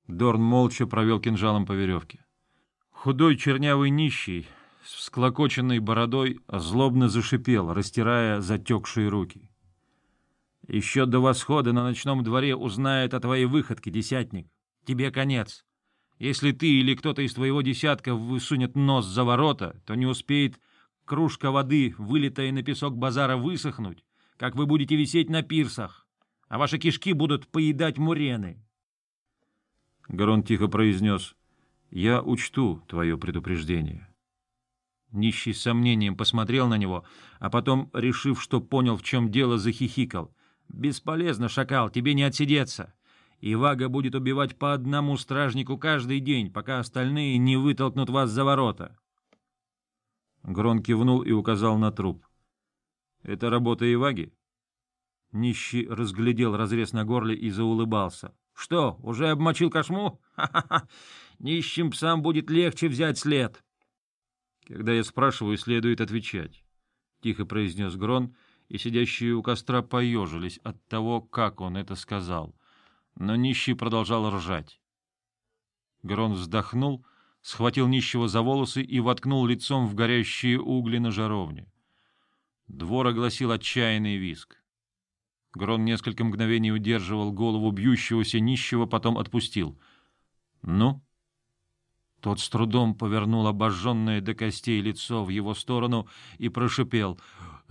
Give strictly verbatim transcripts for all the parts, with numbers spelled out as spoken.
Дорн молча провел кинжалом по веревке. Худой чернявый нищий с всклокоченной бородой злобно зашипел, растирая затекшие руки. — Еще до восхода на ночном дворе узнает о твоей выходке, десятник. Тебе конец. Если ты или кто-то из твоего десятка высунет нос за ворота, то не успеет кружка воды, вылитая на песок базара, высохнуть, как вы будете висеть на пирсах, а ваши кишки будут поедать мурены. Гарон тихо произнес: — Я учту твое предупреждение. Нищий с сомнением посмотрел на него, а потом, решив, что понял, в чем дело, захихикал. — Бесполезно, шакал, тебе не отсидеться. Ивага будет убивать по одному стражнику каждый день, пока остальные не вытолкнут вас за ворота. Грон кивнул и указал на труп. — Это работа Иваги? Нищий разглядел разрез на горле и заулыбался. — Что, уже обмочил кошму? Ха-ха-ха! Нищим псам будет легче взять след. — Когда я спрашиваю, следует отвечать, — тихо произнес Грон, и сидящие у костра поежились от того, как он это сказал. Но нищий продолжал ржать. Грон вздохнул, схватил нищего за волосы и воткнул лицом в горящие угли на жаровне. Двор огласил отчаянный визг. Грон несколько мгновений удерживал голову бьющегося нищего, потом отпустил. — Ну? Тот с трудом повернул обожженное до костей лицо в его сторону и прошипел: —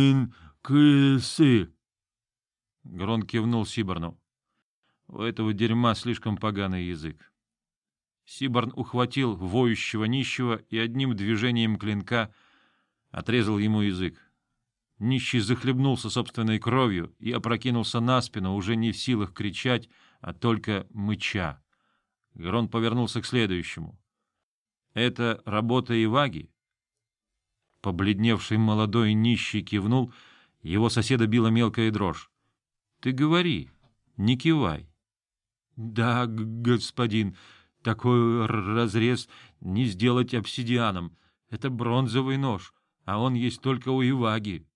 Эн-кысы! Грон кивнул Сиборну. У этого дерьма слишком поганый язык. Сиборн ухватил воющего нищего и одним движением клинка отрезал ему язык. Нищий захлебнулся собственной кровью и опрокинулся на спину, уже не в силах кричать, а только мыча. Грон повернулся к следующему. — Это работа Иваги? Побледневший молодой нищий кивнул, его соседа била мелкая дрожь. — Ты говори, не кивай. — Да, господин, такой разрез не сделать обсидианом. Это бронзовый нож, а он есть только у Иваги.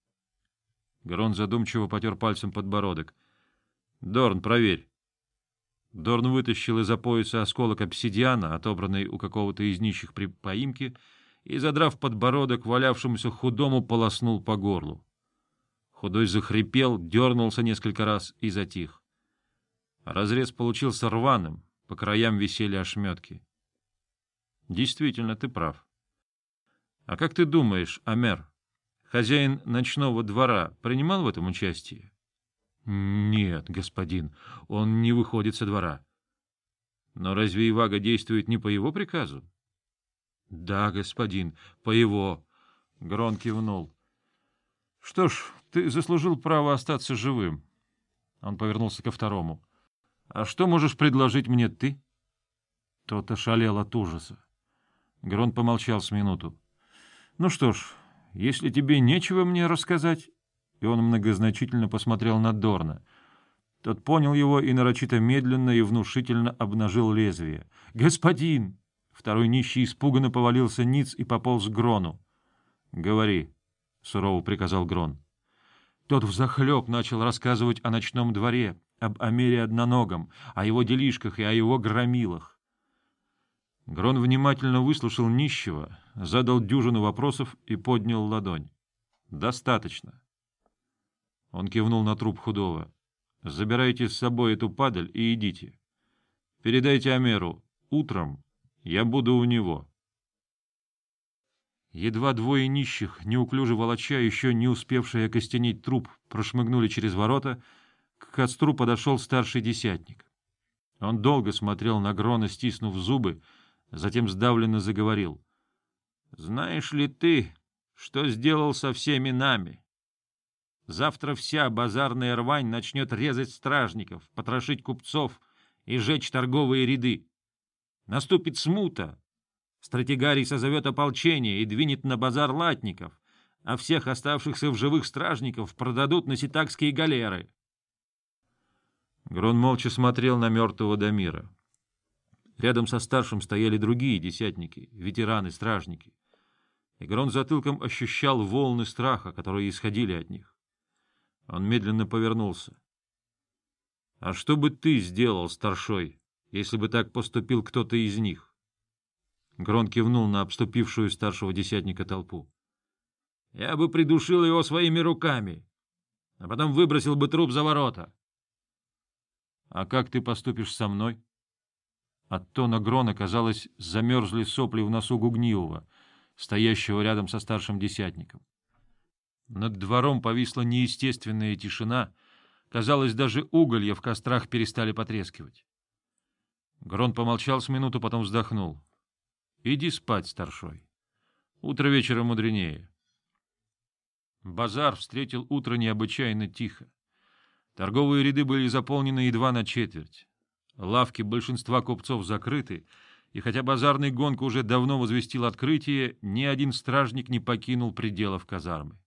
Грон задумчиво потер пальцем подбородок. — Дорн, проверь. Дорн вытащил из-за пояса осколок обсидиана, отобранный у какого-то из нищих при поимке, и, задрав подбородок, валявшемуся худому полоснул по горлу. Худой захрипел, дернулся несколько раз и затих. Разрез получился рваным, по краям висели ошметки. — Действительно, ты прав. — А как ты думаешь, Амер, хозяин ночного двора принимал в этом участие? — Нет, господин, он не выходит со двора. — Но разве Ивага действует не по его приказу? — Да, господин, по его. Грон кивнул. — Что ж, ты заслужил право остаться живым. Он повернулся ко второму. — А что можешь предложить мне ты? Тот ошалел от ужаса. Грон помолчал с минуту. — Ну что ж, если тебе нечего мне рассказать... И он многозначительно посмотрел на Дорна. Тот понял его и нарочито медленно и внушительно обнажил лезвие. — Господин! Второй нищий испуганно повалился ниц и пополз к Грону. — Говори, — сурово приказал Грон. Тот взахлеб начал рассказывать о ночном дворе, об Амере Одноногом, о его делишках и о его громилах. Грон внимательно выслушал нищего, задал дюжину вопросов и поднял ладонь. — Достаточно. Он кивнул на труп худого. — Забирайте с собой эту падаль и идите. Передайте Амеру. Утром я буду у него. Едва двое нищих, неуклюже волоча, еще не успевшие окостенеть труп, прошмыгнули через ворота, к костру подошел старший десятник. Он долго смотрел на Грона, стиснув зубы, затем сдавленно заговорил. — Знаешь ли ты, что сделал со всеми нами? Завтра вся базарная рвань начнет резать стражников, потрошить купцов и жечь торговые ряды. Наступит смута. Стратегарий созовет ополчение и двинет на базар латников, а всех оставшихся в живых стражников продадут на ситакские галеры. Грон молча смотрел на мертвого Дамира. Рядом со старшим стояли другие десятники, ветераны-стражники. И Грон затылком ощущал волны страха, которые исходили от них. Он медленно повернулся. — А что бы ты сделал, старшой, если бы так поступил кто-то из них. Грон кивнул на обступившую старшего десятника толпу. — Я бы придушил его своими руками, а потом выбросил бы труп за ворота. — А как ты поступишь со мной? От тона Грона, казалось, замерзли сопли в носу Гугниева, стоящего рядом со старшим десятником. Над двором повисла неестественная тишина, казалось, даже уголья в кострах перестали потрескивать. Грон помолчал с минуту, потом вздохнул. — Иди спать, старшой. Утро вечера мудренее. Базар встретил утро необычайно тихо. Торговые ряды были заполнены едва на четверть. Лавки большинства купцов закрыты, и хотя базарный гонг уже давно возвестил открытие, ни один стражник не покинул пределов казармы.